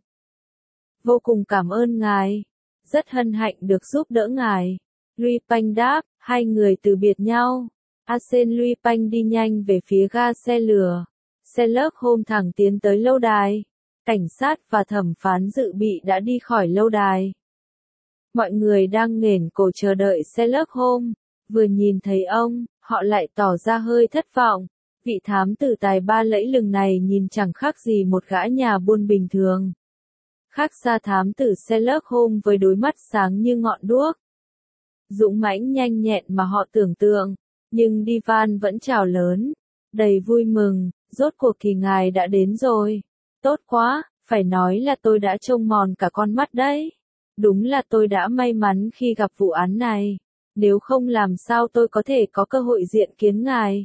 Vô cùng cảm ơn ngài. Rất hân hạnh được giúp đỡ ngài. Lupin đáp, hai người từ biệt nhau. Arsène Lupin đi nhanh về phía ga xe lửa. Sherlock Holmes thẳng tiến tới lâu đài. Cảnh sát và thẩm phán dự bị đã đi khỏi lâu đài. Mọi người đang nghển cổ chờ đợi Sherlock Holmes. Vừa nhìn thấy ông, họ lại tỏ ra hơi thất vọng. Vị thám tử tài ba lẫy lừng này nhìn chẳng khác gì một gã nhà buôn bình thường. Khác xa thám tử Sherlock Holmes với đôi mắt sáng như ngọn đuốc. Dũng mãnh nhanh nhẹn mà họ tưởng tượng, nhưng Divan vẫn chào lớn, đầy vui mừng, rốt cuộc thì ngài đã đến rồi. Tốt quá, phải nói là tôi đã trông mòn cả con mắt đấy. Đúng là tôi đã may mắn khi gặp vụ án này, nếu không làm sao tôi có thể có cơ hội diện kiến ngài.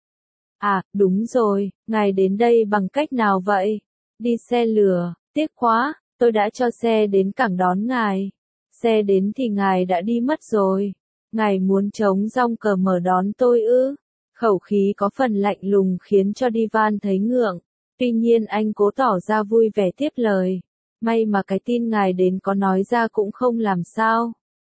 À, đúng rồi, ngài đến đây bằng cách nào vậy? Đi xe lửa, tiếc quá, tôi đã cho xe đến cảng đón ngài. Xe đến thì ngài đã đi mất rồi. Ngài muốn chống rong cờ mở đón tôi ư? Khẩu khí có phần lạnh lùng khiến cho Divan thấy ngượng. Tuy nhiên anh cố tỏ ra vui vẻ tiếp lời. May mà cái tin ngài đến có nói ra cũng không làm sao.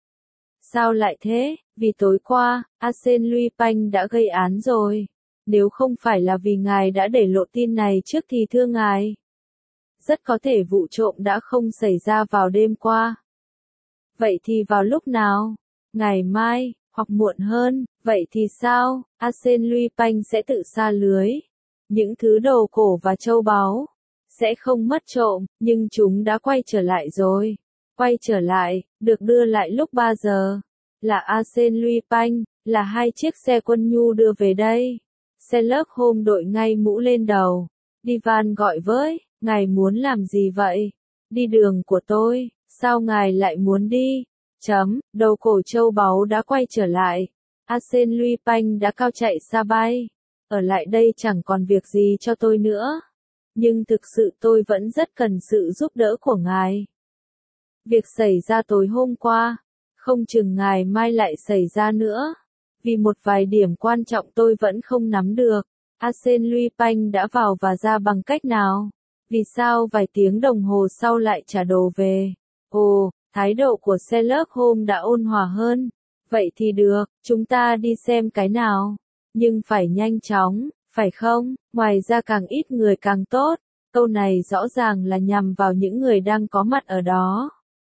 Sao lại thế? Vì tối qua, Arsène Lupin đã gây án rồi. Nếu không phải là vì ngài đã để lộ tin này trước thì thưa ngài. Rất có thể vụ trộm đã không xảy ra vào đêm qua. Vậy thì vào lúc nào? Ngày mai, hoặc muộn hơn, vậy thì sao? Arsène Lupin sẽ tự sa lưới. Những thứ đồ cổ và châu báu sẽ không mất trộm, nhưng chúng đã quay trở lại rồi. Quay trở lại, được đưa lại lúc ba giờ. Là Arsène Lupin, là hai chiếc xe quân nhu đưa về đây. Sherlock Holmes đội ngay mũ lên đầu. Divan gọi với, ngài muốn làm gì vậy? Đi đường của tôi, sao ngài lại muốn đi? Chấm, đầu cổ châu báu đã quay trở lại. Arsène Lupin đã cao chạy xa bay. Ở lại đây chẳng còn việc gì cho tôi nữa. Nhưng thực sự tôi vẫn rất cần sự giúp đỡ của ngài. Việc xảy ra tối hôm qua, không chừng ngày mai lại xảy ra nữa. Vì một vài điểm quan trọng tôi vẫn không nắm được. Arsène Lupin đã vào và ra bằng cách nào? Vì sao vài tiếng đồng hồ sau lại trả đồ về? Ồ, thái độ của Sherlock Holmes đã ôn hòa hơn. Vậy thì được, chúng ta đi xem cái nào. Nhưng phải nhanh chóng, phải không? Ngoài ra càng ít người càng tốt. Câu này rõ ràng là nhằm vào những người đang có mặt ở đó.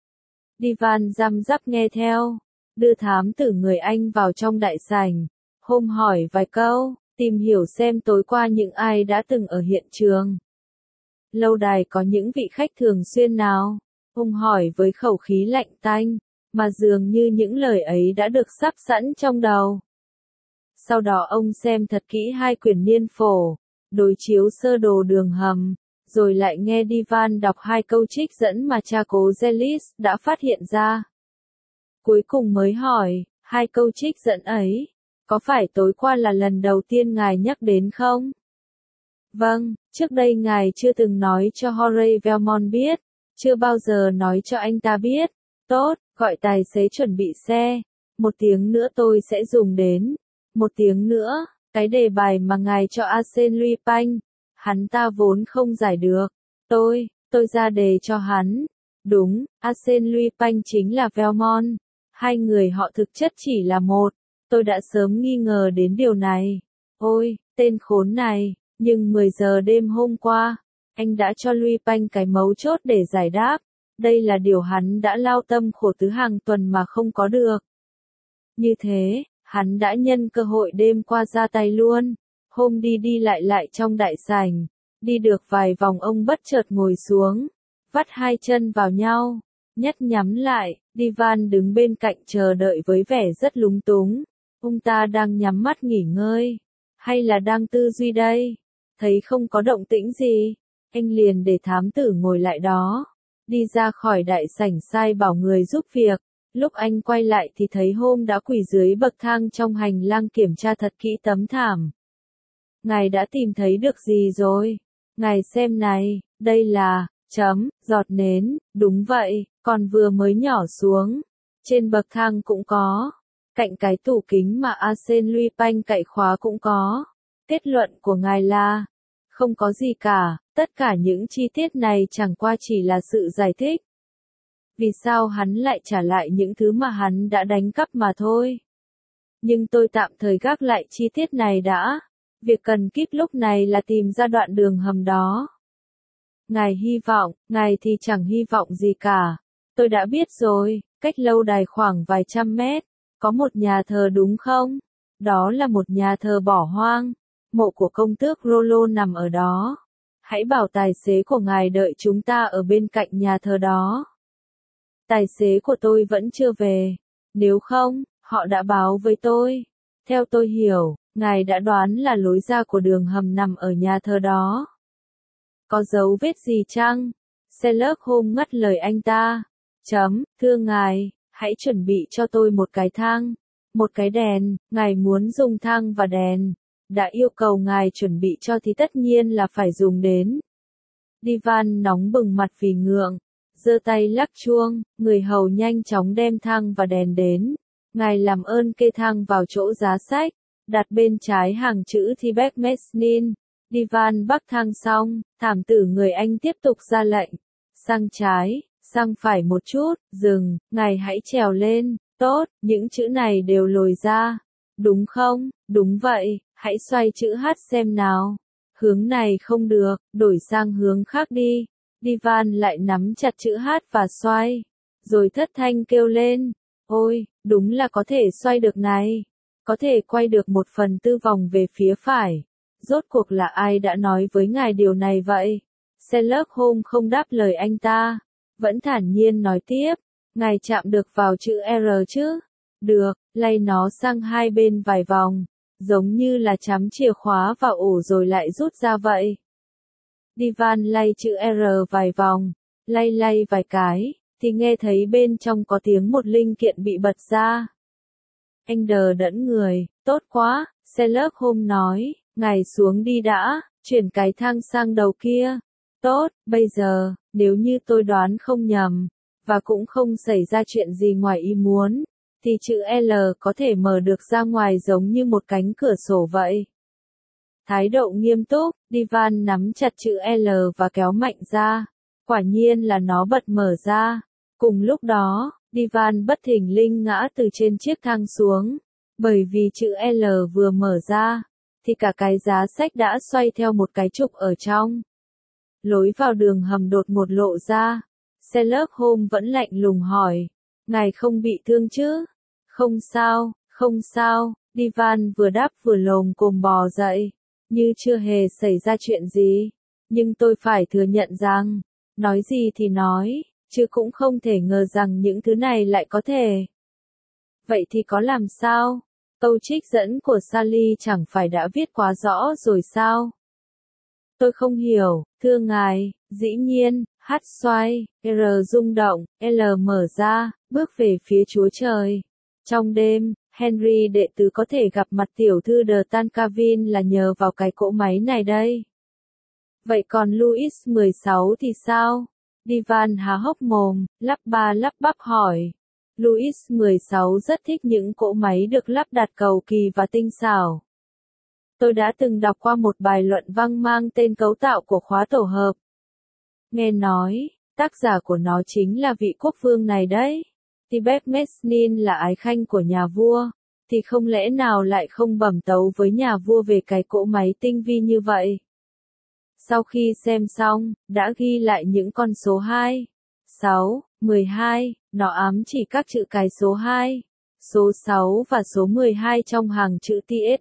Divan răm rắp nghe theo. Đưa thám tử người Anh vào trong đại sảnh. Holmes hỏi vài câu, tìm hiểu xem tối qua những ai đã từng ở hiện trường. Lâu đài có những vị khách thường xuyên nào? Holmes hỏi với khẩu khí lạnh tanh, mà dường như những lời ấy đã được sắp sẵn trong đầu. Sau đó ông xem thật kỹ hai quyển niên phổ, đối chiếu sơ đồ đường hầm, rồi lại nghe Divan đọc hai câu trích dẫn mà cha cố Zelis đã phát hiện ra. Cuối cùng mới hỏi, hai câu trích dẫn ấy, có phải tối qua là lần đầu tiên ngài nhắc đến không? Vâng, trước đây ngài chưa từng nói cho Horace Velmont biết, chưa bao giờ nói cho anh ta biết. Tốt, gọi tài xế chuẩn bị xe, một tiếng nữa tôi sẽ dùng đến. Một tiếng nữa, cái đề bài mà ngài cho Arsène Lupin, hắn ta vốn không giải được. Tôi, tôi ra đề cho hắn. Đúng, Arsène Lupin chính là Velmont. Hai người họ thực chất chỉ là một. Tôi đã sớm nghi ngờ đến điều này. Ôi, tên khốn này, nhưng mười giờ đêm hôm qua, anh đã cho Lupin cái mấu chốt để giải đáp. Đây là điều hắn đã lao tâm khổ tứ hàng tuần mà không có được. Như thế, hắn đã nhân cơ hội đêm qua ra tay luôn. Hôm đi đi lại lại trong đại sảnh, đi được vài vòng ông bất chợt ngồi xuống, vắt hai chân vào nhau, nhất nhắm lại. Divan đứng bên cạnh chờ đợi với vẻ rất lúng túng. Ông ta đang nhắm mắt nghỉ ngơi, hay là đang tư duy đây? Thấy không có động tĩnh gì, anh liền để thám tử ngồi lại đó, đi ra khỏi đại sảnh sai bảo người giúp việc. Lúc anh quay lại thì thấy Holmes đã quỳ dưới bậc thang trong hành lang kiểm tra thật kỹ tấm thảm. Ngài đã tìm thấy được gì rồi? Ngài xem này, đây là, chấm, giọt nến, đúng vậy, còn vừa mới nhỏ xuống. Trên bậc thang cũng có. Cạnh cái tủ kính mà Arsène Lupin cậy khóa cũng có. Kết luận của ngài là, không có gì cả, tất cả những chi tiết này chẳng qua chỉ là sự giải thích. Vì sao hắn lại trả lại những thứ mà hắn đã đánh cắp mà thôi. Nhưng tôi tạm thời gác lại chi tiết này đã. Việc cần kíp lúc này là tìm ra đoạn đường hầm đó. Ngài hy vọng, ngài thì chẳng hy vọng gì cả. Tôi đã biết rồi, cách lâu đài khoảng vài trăm mét, có một nhà thờ đúng không? Đó là một nhà thờ bỏ hoang. Mộ của công tước Rollo nằm ở đó. Hãy bảo tài xế của ngài đợi chúng ta ở bên cạnh nhà thờ đó. Tài xế của tôi vẫn chưa về. Nếu không, họ đã báo với tôi. Theo tôi hiểu, ngài đã đoán là lối ra của đường hầm nằm ở nhà thờ đó. Có dấu vết gì chăng? Sherlock Holmes ngắt lời anh ta. Chấm, thưa ngài, hãy chuẩn bị cho tôi một cái thang, một cái đèn. Ngài muốn dùng thang và đèn. Đã yêu cầu ngài chuẩn bị cho thì tất nhiên là phải dùng đến. Divan nóng bừng mặt vì ngượng, giơ tay lắc chuông, người hầu nhanh chóng đem thang và đèn đến. Ngài làm ơn kê thang vào chỗ giá sách, đặt bên trái hàng chữ Tibet Mezzanine, Divan bắc thang xong, thảm tử người Anh tiếp tục ra lệnh. Sang trái, sang phải một chút, dừng, ngài hãy trèo lên, tốt, những chữ này đều lồi ra. Đúng không? Đúng vậy, hãy xoay chữ H xem nào. Hướng này không được, đổi sang hướng khác đi. Divan lại nắm chặt chữ H và xoay. Rồi thất thanh kêu lên. Ôi, đúng là có thể xoay được này. Có thể quay được một phần tư vòng về phía phải. Rốt cuộc là ai đã nói với ngài điều này vậy? Sherlock Holmes không đáp lời anh ta. Vẫn thản nhiên nói tiếp. Ngài chạm được vào chữ R chứ? Được, lay nó sang hai bên vài vòng. Giống như là chắm chìa khóa vào ổ rồi lại rút ra vậy. Divan lay chữ R vài vòng. Lay lay vài cái, thì nghe thấy bên trong có tiếng một linh kiện bị bật ra. Anh đờ đẫn người, tốt quá, Sherlock Holmes nói, ngài xuống đi đã, chuyển cái thang sang đầu kia. Tốt, bây giờ, nếu như tôi đoán không nhầm, và cũng không xảy ra chuyện gì ngoài ý muốn, thì chữ L có thể mở được ra ngoài giống như một cánh cửa sổ vậy. Thái độ nghiêm túc, Divan nắm chặt chữ L và kéo mạnh ra. Quả nhiên là nó bật mở ra. Cùng lúc đó, Divan bất thình lình ngã từ trên chiếc thang xuống. Bởi vì chữ L vừa mở ra, thì cả cái giá sách đã xoay theo một cái trục ở trong. Lối vào đường hầm đột ngột lộ ra. Sherlock Holmes vẫn lạnh lùng hỏi. Ngài không bị thương chứ? Không sao, không sao. Divan vừa đáp vừa lồm cồm bò dậy. Như chưa hề xảy ra chuyện gì. Nhưng tôi phải thừa nhận rằng, nói gì thì nói, chứ cũng không thể ngờ rằng những thứ này lại có thể. Vậy thì có làm sao? Câu trích dẫn của Sally chẳng phải đã viết quá rõ rồi sao? Tôi không hiểu, thưa ngài, dĩ nhiên, H xoay, R rung động, L mở ra, bước về phía Chúa Trời. Trong đêm, Henry đệ tứ có thể gặp mặt tiểu thư de Tancavin là nhờ vào cái cỗ máy này đây. Vậy còn Louis mười sáu thì sao? Divan há hốc mồm, lắp ba lắp bắp hỏi. Louis mười sáu rất thích những cỗ máy được lắp đặt cầu kỳ và tinh xảo. Tôi đã từng đọc qua một bài luận văn mang tên cấu tạo của khóa tổ hợp. Nghe nói, tác giả của nó chính là vị quốc vương này đấy. Tibet Mezzanine là ái khanh của nhà vua, thì không lẽ nào lại không bẩm tấu với nhà vua về cái cỗ máy tinh vi như vậy? Sau khi xem xong, đã ghi lại những con số hai, sáu, mười hai, nó ám chỉ các chữ cái số hai, số sáu và số mười hai trong hàng chữ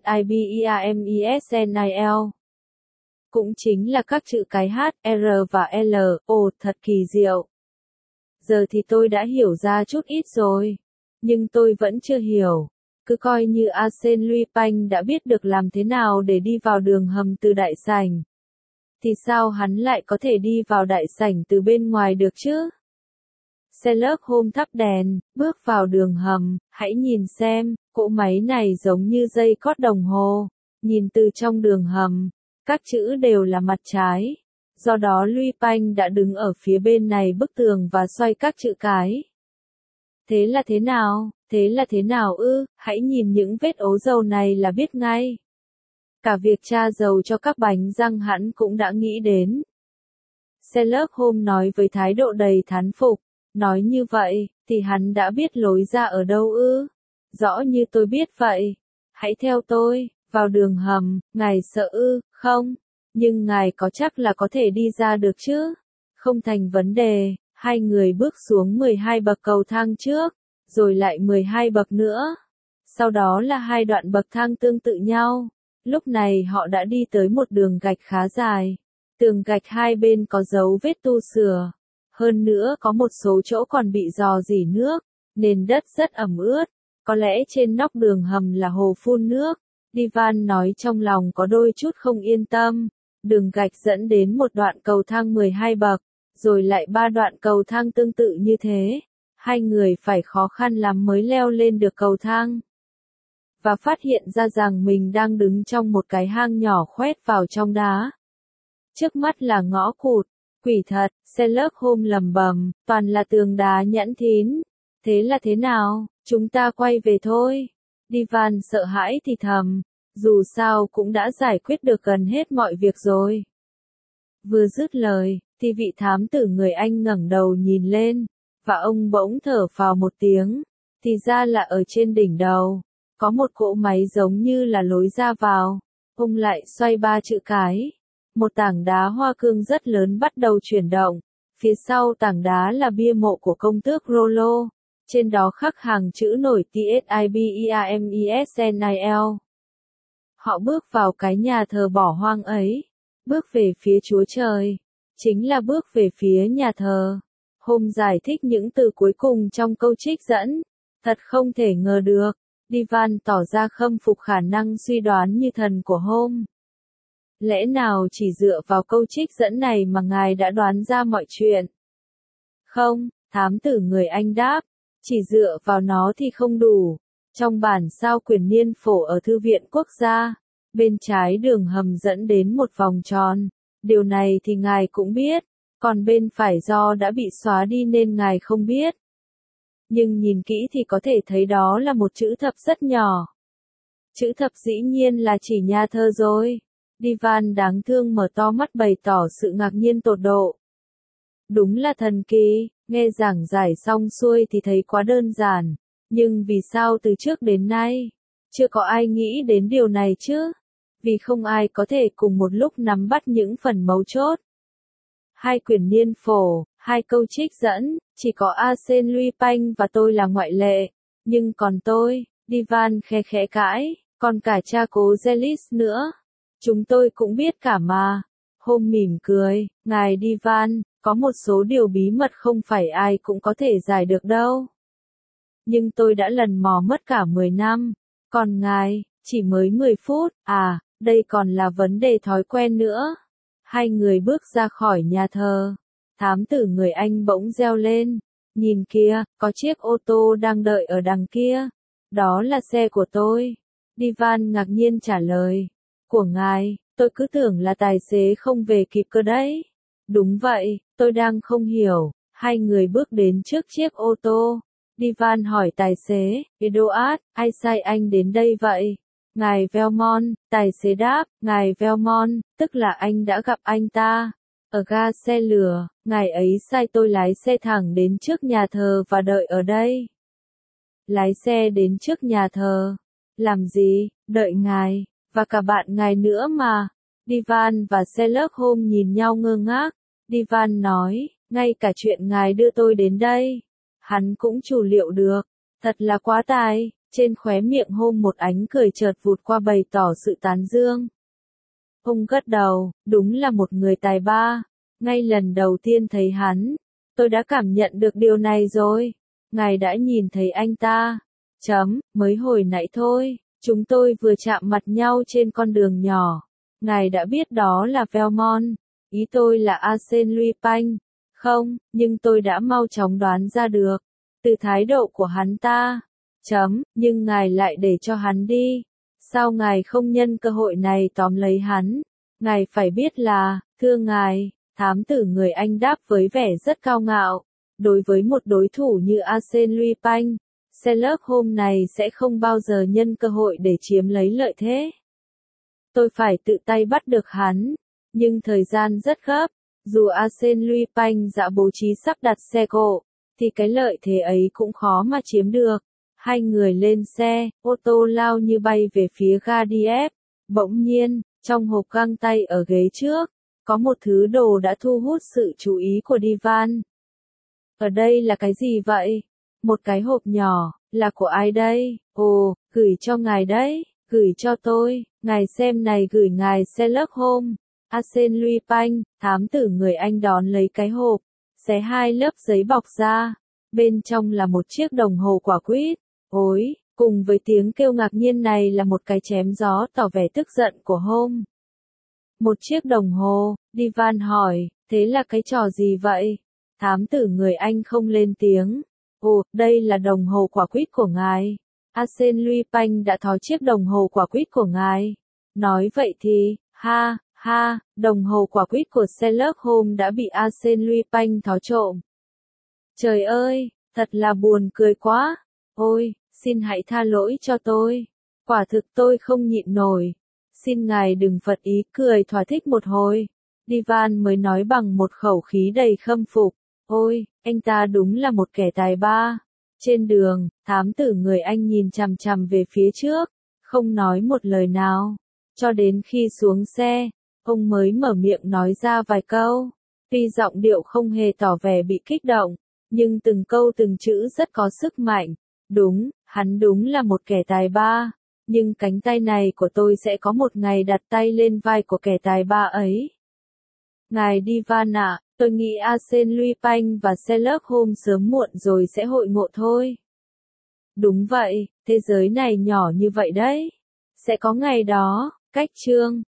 TSIBEAMESNIL. Cũng chính là các chữ cái H, R và L, ồ thật kỳ diệu. Giờ thì tôi đã hiểu ra chút ít rồi, nhưng tôi vẫn chưa hiểu. Cứ coi như Arsène Lupin đã biết được làm thế nào để đi vào đường hầm từ đại sảnh. Thì sao hắn lại có thể đi vào đại sảnh từ bên ngoài được chứ? Sherlock Holmes thắp đèn, bước vào đường hầm, hãy nhìn xem, cỗ máy này giống như dây cót đồng hồ. Nhìn từ trong đường hầm, các chữ đều là mặt trái. Do đó Lupin đã đứng ở phía bên này bức tường và xoay các chữ cái. Thế là thế nào? Thế là thế nào ư? Hãy nhìn những vết ố dầu này là biết ngay. Cả việc tra dầu cho các bánh răng hắn cũng đã nghĩ đến. Sherlock Holmes nói với thái độ đầy thán phục. Nói như vậy, thì hắn đã biết lối ra ở đâu ư? Rõ như tôi biết vậy. Hãy theo tôi, vào đường hầm, ngài sợ ư, không? Nhưng ngài có chắc là có thể đi ra được chứ? Không thành vấn đề, hai người bước xuống mười hai bậc cầu thang trước, rồi lại mười hai bậc nữa. Sau đó là hai đoạn bậc thang tương tự nhau. Lúc này họ đã đi tới một đường gạch khá dài. Tường gạch hai bên có dấu vết tu sửa. Hơn nữa có một số chỗ còn bị rò rỉ nước, nền đất rất ẩm ướt. Có lẽ trên nóc đường hầm là hồ phun nước. Divan nói trong lòng có đôi chút không yên tâm. Đường gạch dẫn đến một đoạn cầu thang mười hai bậc, rồi lại ba đoạn cầu thang tương tự như thế. Hai người phải khó khăn lắm mới leo lên được cầu thang. Và phát hiện ra rằng mình đang đứng trong một cái hang nhỏ khoét vào trong đá. Trước mắt là ngõ cụt, quỷ thật, Sherlock Holmes lầm bầm, toàn là tường đá nhẵn thín. Thế là thế nào, chúng ta quay về thôi. Divan sợ hãi thì thầm, dù sao cũng đã giải quyết được gần hết mọi việc rồi. Vừa dứt lời, thì vị thám tử người Anh ngẩng đầu nhìn lên, và ông bỗng thở phào một tiếng, thì ra là ở trên đỉnh đầu, có một cỗ máy giống như là lối ra vào. Ông lại xoay ba chữ cái. Một tảng đá hoa cương rất lớn bắt đầu chuyển động. Phía sau tảng đá là bia mộ của công tước Rollo. Trên đó khắc hàng chữ nổi T S I B E A M E S N I L. Họ bước vào cái nhà thờ bỏ hoang ấy. Bước về phía Chúa Trời. Chính là bước về phía nhà thờ. Hôm giải thích những từ cuối cùng trong câu trích dẫn. Thật không thể ngờ được. Divan tỏ ra khâm phục khả năng suy đoán như thần của Hôm. Lẽ nào chỉ dựa vào câu trích dẫn này mà ngài đã đoán ra mọi chuyện? Không, thám tử người Anh đáp, chỉ dựa vào nó thì không đủ. Trong bản sao quyền niên phổ ở Thư viện Quốc gia, bên trái đường hầm dẫn đến một vòng tròn. Điều này thì ngài cũng biết, còn bên phải do đã bị xóa đi nên ngài không biết. Nhưng nhìn kỹ thì có thể thấy đó là một chữ thập rất nhỏ. Chữ thập dĩ nhiên là chỉ nhà thơ rồi. Divan đáng thương mở to mắt bày tỏ sự ngạc nhiên tột độ. Đúng là thần kỳ, nghe giảng giải xong xuôi thì thấy quá đơn giản. Nhưng vì sao từ trước đến nay, chưa có ai nghĩ đến điều này chứ? Vì không ai có thể cùng một lúc nắm bắt những phần mấu chốt. Hai quyển niên phổ, hai câu trích dẫn, chỉ có Arsène Lupin và tôi là ngoại lệ. Nhưng còn tôi, Divan khe khẽ cãi, còn cả cha cố Zelis nữa. Chúng tôi cũng biết cả mà. Hôm mỉm cười, ngài Divan, có một số điều bí mật không phải ai cũng có thể giải được đâu. Nhưng tôi đã lần mò mất cả mười năm. Còn ngài, chỉ mới mười phút, à, đây còn là vấn đề thói quen nữa. Hai người bước ra khỏi nhà thờ. Thám tử người Anh bỗng reo lên. Nhìn kìa, có chiếc ô tô đang đợi ở đằng kia. Đó là xe của tôi. Divan ngạc nhiên trả lời. Của ngài, tôi cứ tưởng là tài xế không về kịp cơ đấy. Đúng vậy, tôi đang không hiểu. Hai người bước đến trước chiếc ô tô. Divan hỏi tài xế, Edouard, ai sai anh đến đây vậy? Ngài Velmont, tài xế đáp, ngài Velmont, tức là anh đã gặp anh ta. Ở ga xe lửa, ngài ấy sai tôi lái xe thẳng đến trước nhà thờ và đợi ở đây. Lái xe đến trước nhà thờ. Làm gì, đợi ngài, và cả bạn ngài nữa mà. Divan và Sherlock Holmes nhìn nhau ngơ ngác. Divan nói, ngay cả chuyện ngài đưa tôi đến đây. Hắn cũng chủ liệu được. Thật là quá tài. Trên khóe miệng Holmes một ánh cười chợt vụt qua bày tỏ sự tán dương. Ông gật đầu, đúng là một người tài ba. Ngay lần đầu tiên thấy hắn, tôi đã cảm nhận được điều này rồi. Ngài đã nhìn thấy anh ta. Chấm, mới hồi nãy thôi, chúng tôi vừa chạm mặt nhau trên con đường nhỏ. Ngài đã biết đó là Velmont. Ý tôi là Arsène Lupin. Không, nhưng tôi đã mau chóng đoán ra được. Từ thái độ của hắn ta. Chấm, nhưng ngài lại để cho hắn đi. Sao ngài không nhân cơ hội này tóm lấy hắn? Ngài phải biết là, thưa ngài, thám tử người Anh đáp với vẻ rất cao ngạo. Đối với một đối thủ như Arsène Lupin, Sherlock Holmes này sẽ không bao giờ nhân cơ hội để chiếm lấy lợi thế. Tôi phải tự tay bắt được hắn, nhưng thời gian rất gấp. Dù Arsène Lupin đã bố trí sắp đặt xe cộ, thì cái lợi thế ấy cũng khó mà chiếm được. Hai người lên xe, ô tô lao như bay về phía ga Dieppe. Bỗng nhiên, trong hộp găng tay ở ghế trước, có một thứ đồ đã thu hút sự chú ý của Divan. Ở đây là cái gì vậy? Một cái hộp nhỏ, là của ai đây? Ồ, gửi cho ngài đấy, gửi cho tôi, ngài xem này, gửi ngài Sherlock Holmes. Arsène Lupin, thám tử người Anh đón lấy cái hộp, xé hai lớp giấy bọc ra. Bên trong là một chiếc đồng hồ quả quýt. Ôi, cùng với tiếng kêu ngạc nhiên này là một cái chém gió tỏ vẻ tức giận của Holmes. Một chiếc đồng hồ, Divan hỏi, thế là cái trò gì vậy? Thám tử người Anh không lên tiếng. Ồ, đây là đồng hồ quả quýt của ngài. Arsène Lupin đã tháo chiếc đồng hồ quả quýt của ngài. Nói vậy thì, ha, ha, đồng hồ quả quýt của Sherlock Holmes đã bị Arsène Lupin tháo trộm. Trời ơi, Thật là buồn cười quá. Ôi, xin hãy tha lỗi cho tôi. Quả thực tôi không nhịn nổi. Xin ngài đừng phật ý cười thỏa thích một hồi. Divan mới nói bằng một khẩu khí đầy khâm phục. Ôi, anh ta đúng là một kẻ tài ba. Trên đường, thám tử người Anh nhìn chằm chằm về phía trước, không nói một lời nào. Cho đến khi xuống xe, ông mới mở miệng nói ra vài câu. Tuy giọng điệu không hề tỏ vẻ bị kích động, nhưng từng câu từng chữ rất có sức mạnh. Đúng, hắn đúng là một kẻ tài ba. Nhưng cánh tay này của tôi sẽ có một ngày đặt tay lên vai của kẻ tài ba ấy. Ngài Divan ạ, tôi nghĩ Arsène Lupin và Sherlock Holmes sớm muộn rồi sẽ hội ngộ thôi. Đúng vậy, thế giới này nhỏ như vậy đấy. Sẽ có ngày đó, cách chương.